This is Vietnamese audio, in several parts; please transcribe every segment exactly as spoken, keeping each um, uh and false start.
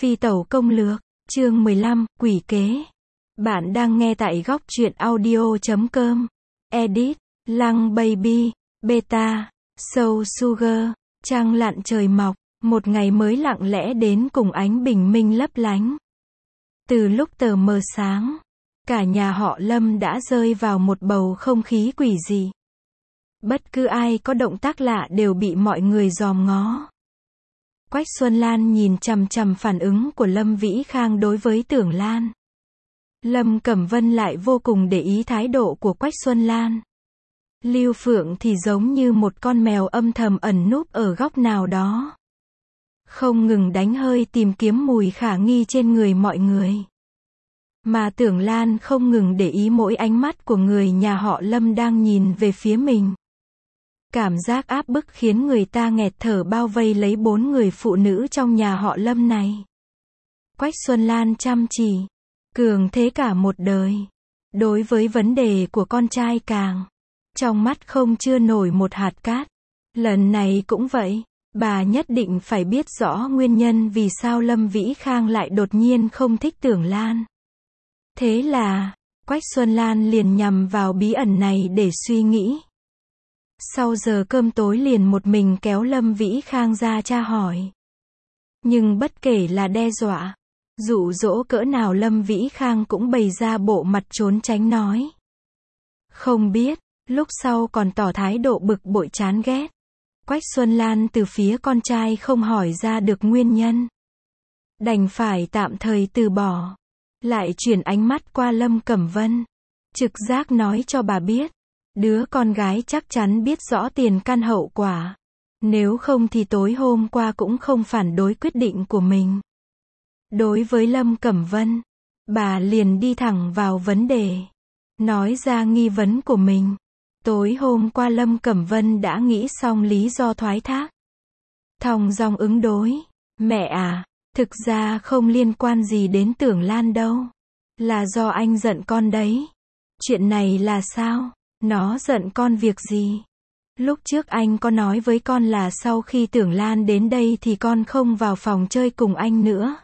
Phi tẩu công lược, chương mười lăm, quỷ kế. Bạn đang nghe tại góc truyện audio chấm com. Edit, Lăng Baby, Beta, Soul Sugar, trăng lặn trời mọc, một ngày mới lặng lẽ đến cùng ánh bình minh lấp lánh. Từ lúc tờ mờ sáng, cả nhà họ Lâm đã rơi vào một bầu không khí quỷ dị. Bất cứ ai có động tác lạ đều bị mọi người dòm ngó. Quách Xuân Lan nhìn chằm chằm phản ứng của Lâm Vĩ Khang đối với Tưởng Lan. Lâm Cẩm Vân lại vô cùng để ý thái độ của Quách Xuân Lan. Lưu Phượng thì giống như một con mèo âm thầm ẩn núp ở góc nào đó, không ngừng đánh hơi tìm kiếm mùi khả nghi trên người mọi người. Mà Tưởng Lan không ngừng để ý mỗi ánh mắt của người nhà họ Lâm đang nhìn về phía mình. Cảm giác áp bức khiến người ta nghẹt thở bao vây lấy bốn người phụ nữ trong nhà họ Lâm này. Quách Xuân Lan chăm chỉ, cường thế cả một đời. Đối với vấn đề của con trai càng, trong mắt không chưa nổi một hạt cát. Lần này cũng vậy, bà nhất định phải biết rõ nguyên nhân vì sao Lâm Vĩ Khang lại đột nhiên không thích Tưởng Lan. Thế là, Quách Xuân Lan liền nhằm vào bí ẩn này để suy nghĩ. Sau giờ cơm tối liền một mình kéo Lâm Vĩ Khang ra tra hỏi. Nhưng bất kể là đe dọa, dụ dỗ cỡ nào Lâm Vĩ Khang cũng bày ra bộ mặt trốn tránh nói. Không biết, lúc sau còn tỏ thái độ bực bội chán ghét. Quách Xuân Lan từ phía con trai không hỏi ra được nguyên nhân, đành phải tạm thời từ bỏ. Lại chuyển ánh mắt qua Lâm Cẩm Vân, trực giác nói cho bà biết. Đứa con gái chắc chắn biết rõ tiền căn hậu quả. Nếu không thì tối hôm qua cũng không phản đối quyết định của mình. Đối với Lâm Cẩm Vân, bà liền đi thẳng vào vấn đề, nói ra nghi vấn của mình. Tối hôm qua Lâm Cẩm Vân đã nghĩ xong lý do thoái thác, thong dong ứng đối. Mẹ à, thực ra không liên quan gì đến Tưởng Lan đâu. Là do anh giận con đấy. Chuyện này là sao? Nó giận con việc gì? Lúc trước anh có nói với con là sau khi Tưởng Lan đến đây thì con không vào phòng chơi cùng anh nữa.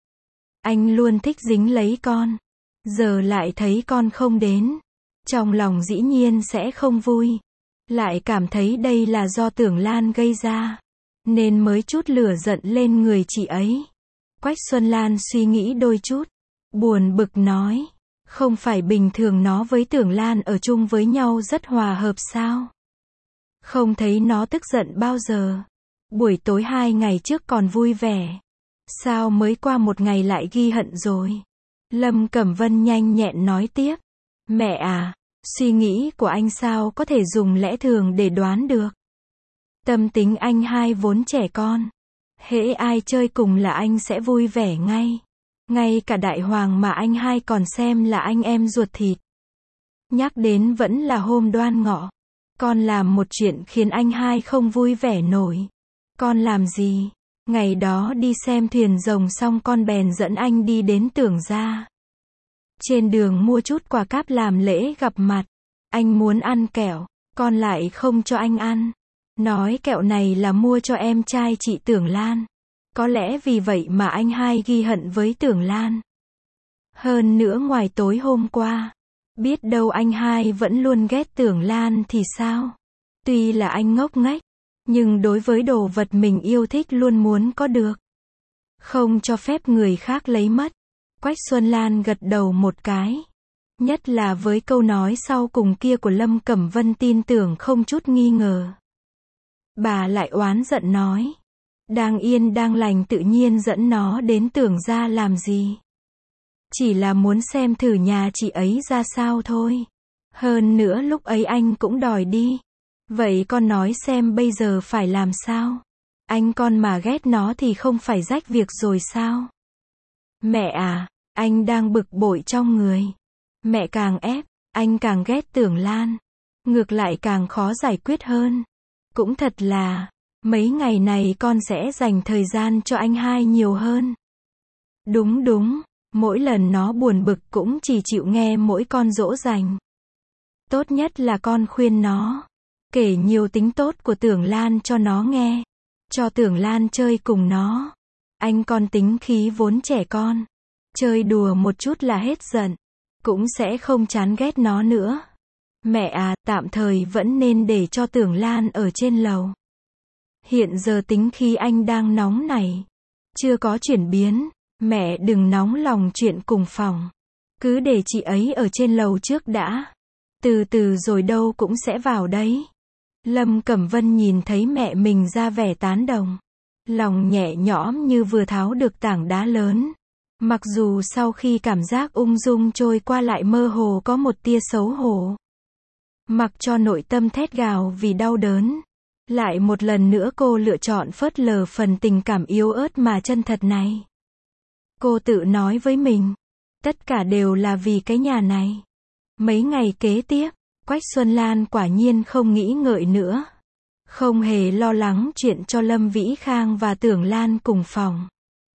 Anh luôn thích dính lấy con. Giờ lại thấy con không đến, trong lòng dĩ nhiên sẽ không vui. Lại cảm thấy đây là do Tưởng Lan gây ra, nên mới chút lửa giận lên người chị ấy. Quách Xuân Lan suy nghĩ đôi chút, buồn bực nói. Không phải bình thường nó với Tưởng Lan ở chung với nhau rất hòa hợp sao? Không thấy nó tức giận bao giờ. Buổi tối hai ngày trước còn vui vẻ. Sao mới qua một ngày lại ghi hận rồi? Lâm Cẩm Vân nhanh nhẹn nói tiếp. Mẹ à, suy nghĩ của anh sao có thể dùng lẽ thường để đoán được. Tâm tính anh hai vốn trẻ con. Hễ ai chơi cùng là anh sẽ vui vẻ ngay. Ngay cả Đại Hoàng mà anh hai còn xem là anh em ruột thịt. Nhắc đến vẫn là hôm Đoan Ngọ. Con làm một chuyện khiến anh hai không vui vẻ nổi. Con làm gì? Ngày đó đi xem thuyền rồng xong con bèn dẫn anh đi đến Tưởng gia. Trên đường mua chút quà cáp làm lễ gặp mặt. Anh muốn ăn kẹo, con lại không cho anh ăn. Nói kẹo này là mua cho em trai chị Tưởng Lan. Có lẽ vì vậy mà anh hai ghi hận với Tưởng Lan. Hơn nữa ngoài tối hôm qua, biết đâu anh hai vẫn luôn ghét Tưởng Lan thì sao? Tuy là anh ngốc nghếch, nhưng đối với đồ vật mình yêu thích luôn muốn có được. Không cho phép người khác lấy mất. Quách Xuân Lan gật đầu một cái. Nhất là với câu nói sau cùng kia của Lâm Cẩm Vân tin tưởng không chút nghi ngờ. Bà lại oán giận nói. Đang yên đang lành tự nhiên dẫn nó đến Tưởng gia làm gì? Chỉ là muốn xem thử nhà chị ấy ra sao thôi. Hơn nữa lúc ấy anh cũng đòi đi. Vậy con nói xem bây giờ phải làm sao? Anh con mà ghét nó thì không phải rách việc rồi sao? Mẹ à, anh đang bực bội trong người. Mẹ càng ép, anh càng ghét Tưởng Lan. Ngược lại càng khó giải quyết hơn. Cũng thật là, mấy ngày này con sẽ dành thời gian cho anh hai nhiều hơn. Đúng đúng, mỗi lần nó buồn bực cũng chỉ chịu nghe mỗi con dỗ dành. Tốt nhất là con khuyên nó, kể nhiều tính tốt của Tưởng Lan cho nó nghe. Cho Tưởng Lan chơi cùng nó. Anh con tính khí vốn trẻ con. Chơi đùa một chút là hết giận. Cũng sẽ không chán ghét nó nữa. Mẹ à, tạm thời vẫn nên để cho Tưởng Lan ở trên lầu. Hiện giờ tính khí anh đang nóng này. Chưa có chuyển biến. Mẹ đừng nóng lòng chuyện cùng phòng. Cứ để chị ấy ở trên lầu trước đã. Từ từ rồi đâu cũng sẽ vào đấy. Lâm Cẩm Vân nhìn thấy mẹ mình ra vẻ tán đồng. Lòng nhẹ nhõm như vừa tháo được tảng đá lớn. Mặc dù sau khi cảm giác ung dung trôi qua lại mơ hồ có một tia xấu hổ. Mặc cho nội tâm thét gào vì đau đớn. Lại một lần nữa cô lựa chọn phớt lờ phần tình cảm yếu ớt mà chân thật này. Cô tự nói với mình. Tất cả đều là vì cái nhà này. Mấy ngày kế tiếp, Quách Xuân Lan quả nhiên không nghĩ ngợi nữa. Không hề lo lắng chuyện cho Lâm Vĩ Khang và Tưởng Lan cùng phòng.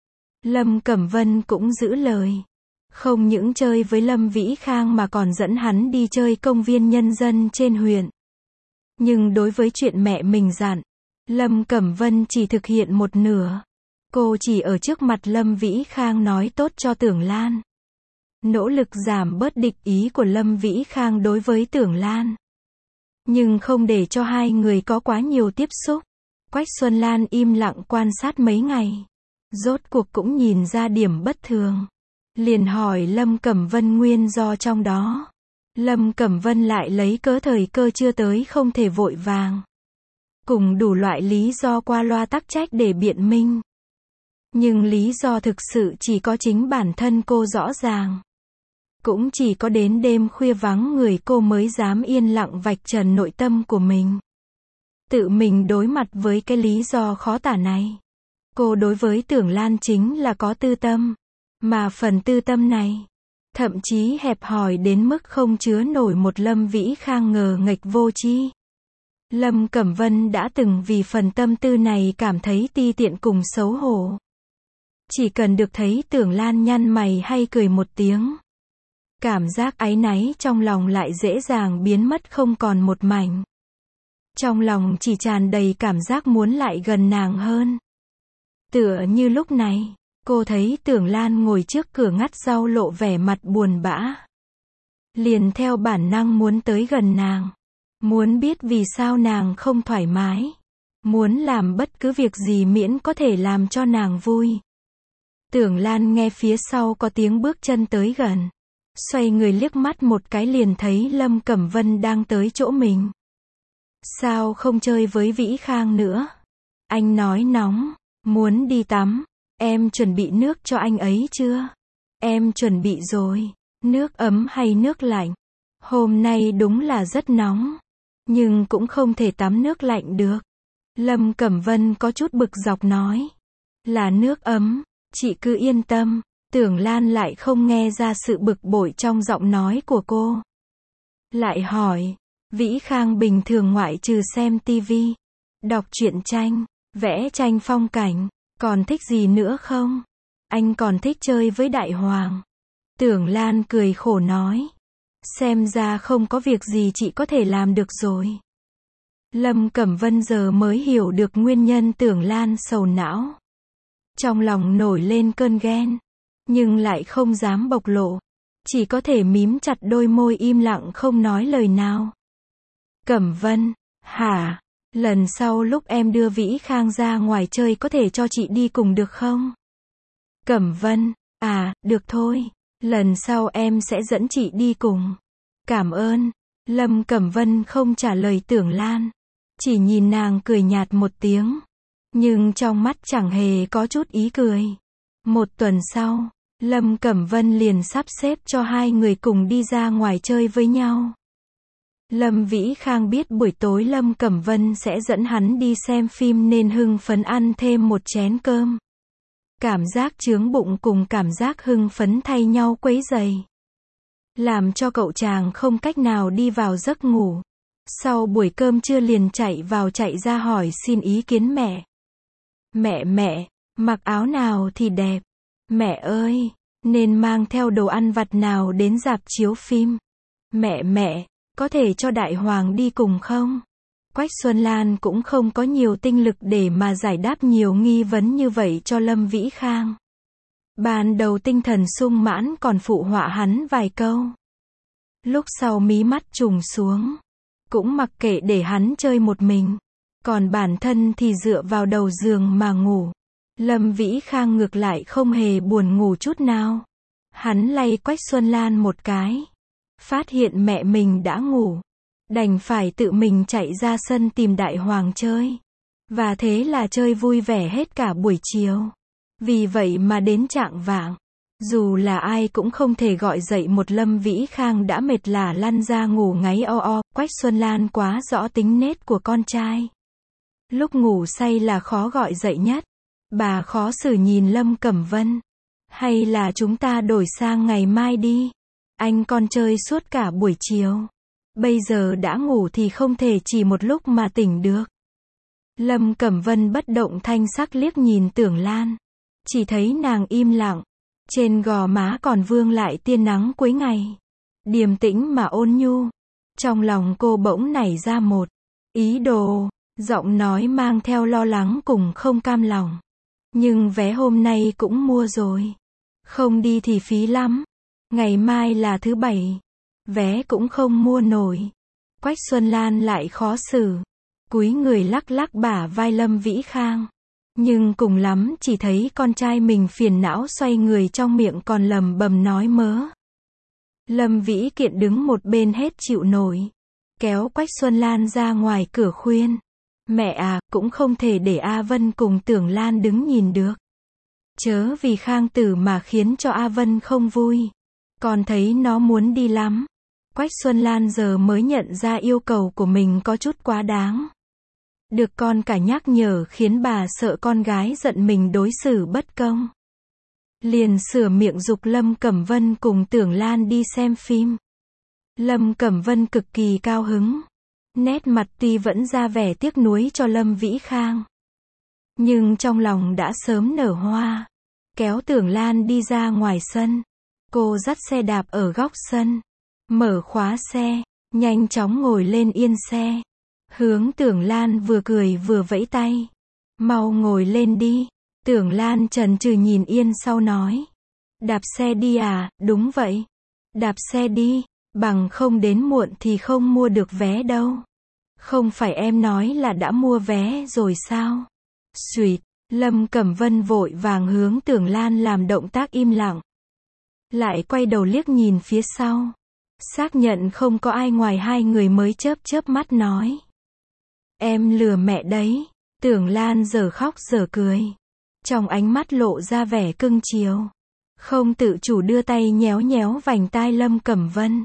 Lâm Cẩm Vân cũng giữ lời. Không những chơi với Lâm Vĩ Khang mà còn dẫn hắn đi chơi công viên nhân dân trên huyện. Nhưng đối với chuyện mẹ mình dặn, Lâm Cẩm Vân chỉ thực hiện một nửa. Cô chỉ ở trước mặt Lâm Vĩ Khang nói tốt cho Tưởng Lan. Nỗ lực giảm bớt địch ý của Lâm Vĩ Khang đối với Tưởng Lan. Nhưng không để cho hai người có quá nhiều tiếp xúc. Quách Xuân Lan im lặng quan sát mấy ngày. Rốt cuộc cũng nhìn ra điểm bất thường. Liền hỏi Lâm Cẩm Vân nguyên do trong đó. Lâm Cẩm Vân lại lấy cớ thời cơ chưa tới không thể vội vàng. Cùng đủ loại lý do qua loa tắc trách để biện minh. Nhưng lý do thực sự chỉ có chính bản thân cô rõ ràng. Cũng chỉ có đến đêm khuya vắng người cô mới dám yên lặng vạch trần nội tâm của mình. Tự mình đối mặt với cái lý do khó tả này. Cô đối với Tưởng Lan chính là có tư tâm. Mà phần tư tâm này, thậm chí hẹp hòi đến mức không chứa nổi một Lâm Vĩ Khang ngờ nghệch vô tri. Lâm Cẩm Vân đã từng vì phần tâm tư này cảm thấy ti tiện cùng xấu hổ. Chỉ cần được thấy Tưởng Lan nhăn mày hay cười một tiếng. Cảm giác áy náy trong lòng lại dễ dàng biến mất không còn một mảnh. Trong lòng chỉ tràn đầy cảm giác muốn lại gần nàng hơn. Tựa như lúc này, cô thấy Tưởng Lan ngồi trước cửa ngắt rau lộ vẻ mặt buồn bã. Liền theo bản năng muốn tới gần nàng. Muốn biết vì sao nàng không thoải mái. Muốn làm bất cứ việc gì miễn có thể làm cho nàng vui. Tưởng Lan nghe phía sau có tiếng bước chân tới gần. Xoay người liếc mắt một cái liền thấy Lâm Cẩm Vân đang tới chỗ mình. Sao không chơi với Vĩ Khang nữa? Anh nói nóng, muốn đi tắm. Em chuẩn bị nước cho anh ấy chưa? Em chuẩn bị rồi. Nước ấm hay nước lạnh? Hôm nay đúng là rất nóng. Nhưng cũng không thể tắm nước lạnh được. Lâm Cẩm Vân có chút bực dọc nói. Là nước ấm, chị cứ yên tâm. Tưởng Lan lại không nghe ra sự bực bội trong giọng nói của cô. Lại hỏi, Vĩ Khang bình thường ngoại trừ xem tivi, đọc truyện tranh, vẽ tranh phong cảnh, còn thích gì nữa không? Anh còn thích chơi với Đại Hoàng. Tưởng Lan cười khổ nói. Xem ra không có việc gì chị có thể làm được rồi. Lâm Cẩm Vân giờ mới hiểu được nguyên nhân Tưởng Lan sầu não. Trong lòng nổi lên cơn ghen. Nhưng lại không dám bộc lộ. Chỉ có thể mím chặt đôi môi im lặng không nói lời nào. Cẩm Vân, hả? Lần sau lúc em đưa Vĩ Khang ra ngoài chơi có thể cho chị đi cùng được không? Cẩm Vân, à, được thôi. Lần sau em sẽ dẫn chị đi cùng. Cảm ơn. Lâm Cẩm Vân không trả lời Tưởng Lan. Chỉ nhìn nàng cười nhạt một tiếng. Nhưng trong mắt chẳng hề có chút ý cười. Một tuần sau, Lâm Cẩm Vân liền sắp xếp cho hai người cùng đi ra ngoài chơi với nhau. Lâm Vĩ Khang biết buổi tối Lâm Cẩm Vân sẽ dẫn hắn đi xem phim nên hưng phấn ăn thêm một chén cơm. Cảm giác chướng bụng cùng cảm giác hưng phấn thay nhau quấy rầy. Làm cho cậu chàng không cách nào đi vào giấc ngủ. Sau buổi cơm trưa liền chạy vào chạy ra hỏi xin ý kiến mẹ. Mẹ mẹ, mặc áo nào thì đẹp? Mẹ ơi, nên mang theo đồ ăn vặt nào đến rạp chiếu phim? Mẹ mẹ, có thể cho Đại Hoàng đi cùng không? Quách Xuân Lan cũng không có nhiều tinh lực để mà giải đáp nhiều nghi vấn như vậy cho Lâm Vĩ Khang. Ban đầu tinh thần sung mãn còn phụ họa hắn vài câu. Lúc sau mí mắt trùng xuống, cũng mặc kệ để hắn chơi một mình, còn bản thân thì dựa vào đầu giường mà ngủ. Lâm Vĩ Khang ngược lại không hề buồn ngủ chút nào. Hắn lay Quách Xuân Lan một cái, phát hiện mẹ mình đã ngủ, đành phải tự mình chạy ra sân tìm Đại Hoàng chơi. Và thế là chơi vui vẻ hết cả buổi chiều. Vì vậy mà đến chạng vạng, dù là ai cũng không thể gọi dậy một Lâm Vĩ Khang đã mệt lả lăn ra ngủ ngáy o o. Quách Xuân Lan quá rõ tính nết của con trai. Lúc ngủ say là khó gọi dậy nhất. Bà khó xử nhìn Lâm Cẩm Vân. Hay là chúng ta đổi sang ngày mai đi. Anh con chơi suốt cả buổi chiều. Bây giờ đã ngủ thì không thể chỉ một lúc mà tỉnh được. Lâm Cẩm Vân bất động thanh sắc liếc nhìn Tưởng Lan. Chỉ thấy nàng im lặng. Trên gò má còn vương lại tia nắng cuối ngày. Điềm tĩnh mà ôn nhu. Trong lòng cô bỗng nảy ra một ý đồ. Giọng nói mang theo lo lắng cùng không cam lòng. Nhưng vé hôm nay cũng mua rồi. Không đi thì phí lắm. Ngày mai là thứ bảy. Vé cũng không mua nổi. Quách Xuân Lan lại khó xử. Cúi người lắc lắc bả vai Lâm Vĩ Khang. Nhưng cùng lắm chỉ thấy con trai mình phiền não xoay người trong miệng còn lầm bầm nói mớ. Lâm Vĩ Kiện đứng một bên hết chịu nổi. Kéo Quách Xuân Lan ra ngoài cửa khuyên. Mẹ à, cũng không thể để A Vân cùng Tưởng Lan đứng nhìn được. Chớ vì Khang Tử mà khiến cho A Vân không vui. Con thấy nó muốn đi lắm. Quách Xuân Lan giờ mới nhận ra yêu cầu của mình có chút quá đáng. Được con cả nhắc nhở khiến bà sợ con gái giận mình đối xử bất công. Liền sửa miệng giục Lâm Cẩm Vân cùng Tưởng Lan đi xem phim. Lâm Cẩm Vân cực kỳ cao hứng. Nét mặt tuy vẫn ra vẻ tiếc nuối cho Lâm Vĩ Khang. Nhưng trong lòng đã sớm nở hoa. Kéo Tưởng Lan đi ra ngoài sân. Cô dắt xe đạp ở góc sân. Mở khóa xe. Nhanh chóng ngồi lên yên xe. Hướng Tưởng Lan vừa cười vừa vẫy tay. Mau ngồi lên đi. Tưởng Lan chần chừ nhìn yên sau nói. Đạp xe đi à, đúng vậy. Đạp xe đi, bằng không đến muộn thì không mua được vé đâu. Không phải em nói là đã mua vé rồi sao? Xuỵt, Lâm Cẩm Vân vội vàng hướng Tưởng Lan làm động tác im lặng. Lại quay đầu liếc nhìn phía sau. Xác nhận không có ai ngoài hai người mới chớp chớp mắt nói. Em lừa mẹ đấy. Tưởng Lan giờ khóc giờ cười. Trong ánh mắt lộ ra vẻ cưng chiều. Không tự chủ đưa tay nhéo nhéo vành tai Lâm Cẩm Vân.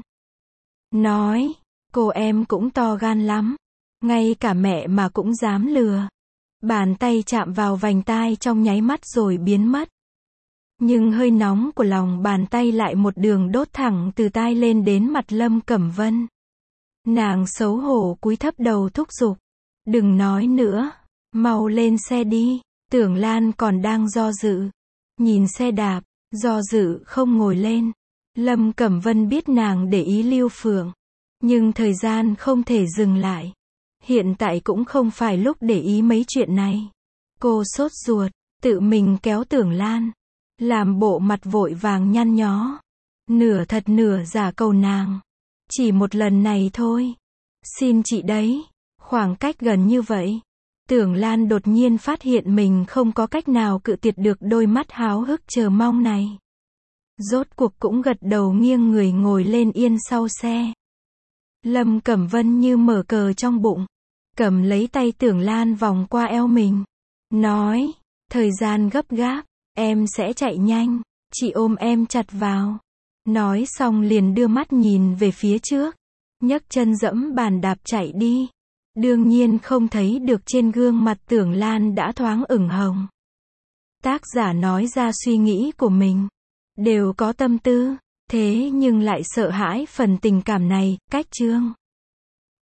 Nói, cô em cũng to gan lắm. Ngay cả mẹ mà cũng dám lừa. Bàn tay chạm vào vành tai trong nháy mắt rồi biến mất. Nhưng hơi nóng của lòng bàn tay lại một đường đốt thẳng từ tai lên đến mặt Lâm Cẩm Vân. Nàng xấu hổ cúi thấp đầu thúc giục. Đừng nói nữa, mau lên xe đi. Tưởng Lan còn đang do dự. Nhìn xe đạp, do dự không ngồi lên. Lâm Cẩm Vân biết nàng để ý Lưu Phượng. Nhưng thời gian không thể dừng lại. Hiện tại cũng không phải lúc để ý mấy chuyện này. Cô sốt ruột, tự mình kéo Tưởng Lan. Làm bộ mặt vội vàng nhăn nhó. Nửa thật nửa giả cầu nàng. Chỉ một lần này thôi. Xin chị đấy. Khoảng cách gần như vậy. Tưởng Lan đột nhiên phát hiện mình không có cách nào cự tuyệt được đôi mắt háo hức chờ mong này. Rốt cuộc cũng gật đầu nghiêng người ngồi lên yên sau xe. Lâm Cẩm Vân như mở cờ trong bụng. Cầm lấy tay Tưởng Lan vòng qua eo mình. Nói, thời gian gấp gáp, em sẽ chạy nhanh, chị ôm em chặt vào. Nói xong liền đưa mắt nhìn về phía trước. Nhấc chân dẫm bàn đạp chạy đi. Đương nhiên không thấy được trên gương mặt Tưởng Lan đã thoáng ửng hồng. Tác giả nói ra suy nghĩ của mình. Đều có tâm tư, thế nhưng lại sợ hãi phần tình cảm này, cách chương.